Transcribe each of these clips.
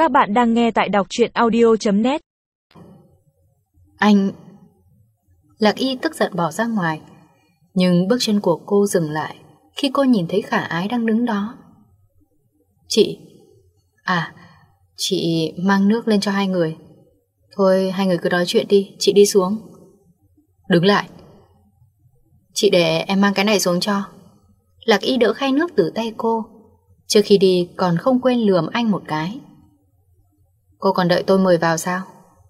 Các bạn đang nghe tại đọc truyện audio.net. Anh... Lạc Y tức giận bỏ ra ngoài, nhưng bước chân của cô dừng lại khi cô nhìn thấy Khả Ái đang đứng đó. Chị... chị mang nước lên cho hai người. Thôi hai người cứ nói chuyện đi, chị đi xuống. Đứng lại. Chị để em mang cái này xuống cho. Lạc Y đỡ khay nước từ tay cô. Trước khi đi còn không quên lườm anh một cái. Cô còn đợi tôi mời vào sao?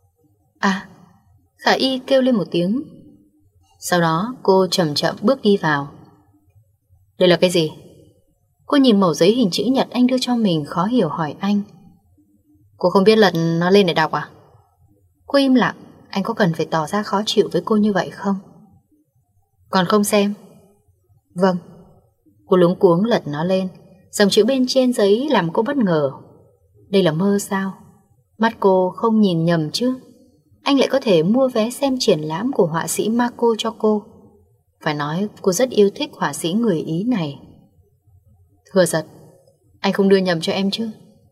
Khả Y kêu lên một tiếng. Sau đó cô chậm chậm bước đi vào. Đây là cái gì? Cô nhìn mẩu giấy hình chữ nhật anh đưa cho mình, khó hiểu hỏi anh. Cô không biết lật nó lên để đọc à? Cô im lặng. Anh có cần phải tỏ ra khó chịu với cô như vậy không? Còn không xem? Vâng. Cô luống cuống lật nó lên. Dòng chữ bên trên giấy làm cô bất ngờ. Đây là mơ sao? Mắt cô không nhìn nhầm chứ? Anh lại có thể mua vé xem triển lãm của họa sĩ Marco cho cô. Phải nói cô rất yêu thích họa sĩ người Ý này. Thừa Giật, anh không đưa nhầm cho em chứ?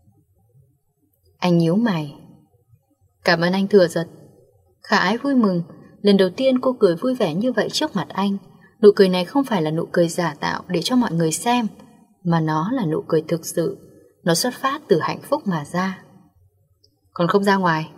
Anh nhíu mày. Cảm ơn anh Thừa Giật. Khả Ái vui mừng. Lần đầu tiên cô cười vui vẻ như vậy trước mặt anh. Nụ cười này không phải là nụ cười giả tạo để cho mọi người xem, mà nó là nụ cười thực sự. Nó xuất phát từ hạnh phúc mà ra. Còn không ra ngoài?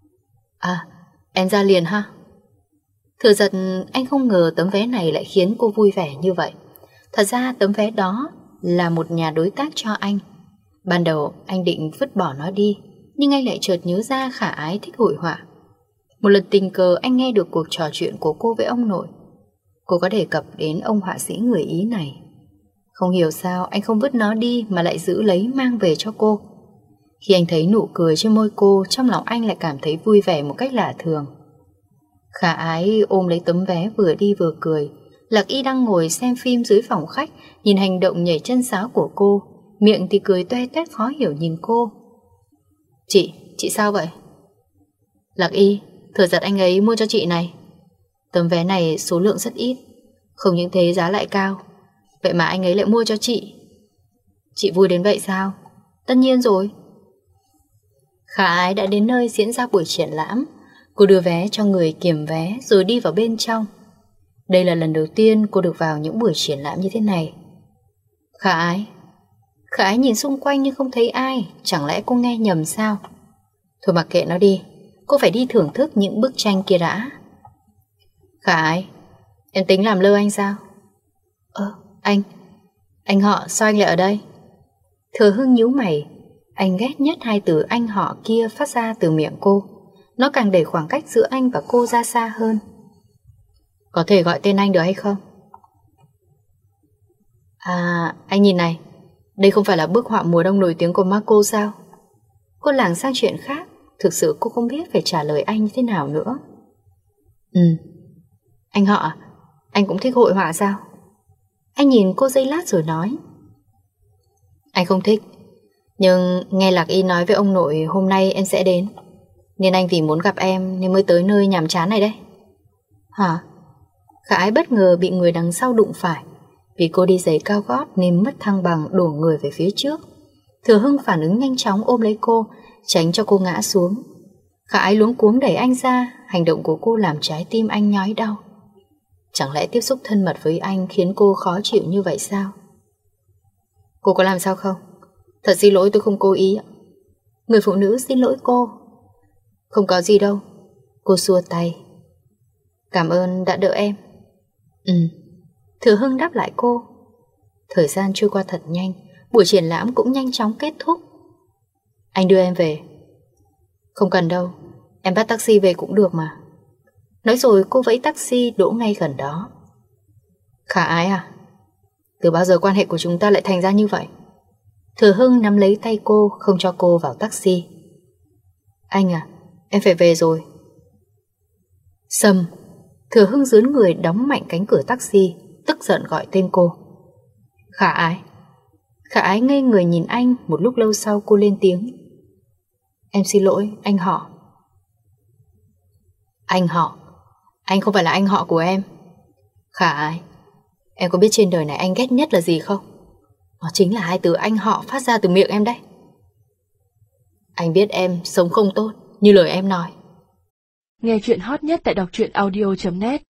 Em ra liền ha. Thừa Giật, anh không ngờ tấm vé này lại khiến cô vui vẻ như vậy. Thật ra tấm vé đó là một nhà đối tác cho anh. Ban đầu anh định vứt bỏ nó đi, nhưng anh lại chợt nhớ ra Khả Ái thích hội họa. Một lần tình cờ anh nghe được cuộc trò chuyện của cô với ông nội. Cô có đề cập đến ông họa sĩ người Ý này. Không hiểu sao anh không vứt nó đi mà lại giữ lấy mang về cho cô. Khi anh thấy nụ cười trên môi cô, trong lòng anh lại cảm thấy vui vẻ một cách lạ thường. Khả Ái ôm lấy tấm vé vừa đi vừa cười. Lạc Y đang ngồi xem phim dưới phòng khách, nhìn hành động nhảy chân sáo của cô, miệng thì cười toe toét khó hiểu nhìn cô. Chị sao vậy? Lạc Y, Thừa Giật anh ấy mua cho chị này. Tấm vé này số lượng rất ít, không những thế giá lại cao. Vậy mà anh ấy lại mua cho chị. Chị vui đến vậy sao? Tất nhiên rồi. Khả Ái đã đến nơi diễn ra buổi triển lãm. Cô đưa vé cho người kiểm vé rồi đi vào bên trong. Đây là lần đầu tiên cô được vào những buổi triển lãm như thế này. Khả Ái nhìn xung quanh nhưng không thấy ai. Chẳng lẽ cô nghe nhầm sao? Thôi mặc kệ nó đi, cô phải đi thưởng thức những bức tranh kia đã. Khả Ái, em tính làm lơ anh sao? Anh họ sao anh lại ở đây? Thừa Hưng nhíu mày. Anh ghét nhất hai từ anh họ kia phát ra từ miệng cô. Nó càng đẩy khoảng cách giữa anh và cô ra xa hơn. Có thể gọi tên anh được hay không? Anh nhìn này, đây không phải là bức họa mùa đông nổi tiếng của Marco sao? Cô lảng sang chuyện khác. Thực sự cô không biết phải trả lời anh như thế nào nữa. Anh họ, anh cũng thích hội họa sao? Anh nhìn cô giây lát rồi nói. Anh không thích, nhưng nghe Lạc Y nói với ông nội hôm nay em sẽ đến, nên anh vì muốn gặp em nên mới tới nơi nhàm chán này đấy. Hả? Khả Ái bất ngờ bị người đằng sau đụng phải. Vì cô đi giày cao gót nên mất thăng bằng, đổ người về phía trước. Thừa Hưng phản ứng nhanh chóng ôm lấy cô, tránh cho cô ngã xuống. Khả Ái luống cuống đẩy anh ra. Hành động của cô làm trái tim anh nhói đau. Chẳng lẽ tiếp xúc thân mật với anh khiến cô khó chịu như vậy sao? Cô có làm sao không? Thật xin lỗi, tôi không cố ý. Người phụ nữ xin lỗi cô. Không có gì đâu. Cô xua tay. Cảm ơn đã đỡ em. Thừa Hưng đáp lại cô. Thời gian trôi qua thật nhanh. Buổi triển lãm cũng nhanh chóng kết thúc. Anh đưa em về. Không cần đâu, em bắt taxi về cũng được mà. Nói rồi cô vẫy taxi đỗ ngay gần đó. Khả Ái từ bao giờ quan hệ của chúng ta lại thành ra như vậy? Thừa Hưng nắm lấy tay cô, không cho cô vào taxi. Anh em phải về rồi. Sầm. Thừa Hưng dướn người đóng mạnh cánh cửa taxi, tức giận gọi tên cô. Khả Ái. Khả Ái ngây người nhìn anh. Một lúc lâu sau cô lên tiếng. Em xin lỗi, anh họ. Anh họ? Anh không phải là anh họ của em. Khả Ái, em có biết trên đời này anh ghét nhất là gì không? Nó chính là hai từ anh họ phát ra từ miệng em đấy. Anh biết em sống không tốt, như lời em nói. Nghe chuyện hot nhất tại đọc truyện audio.net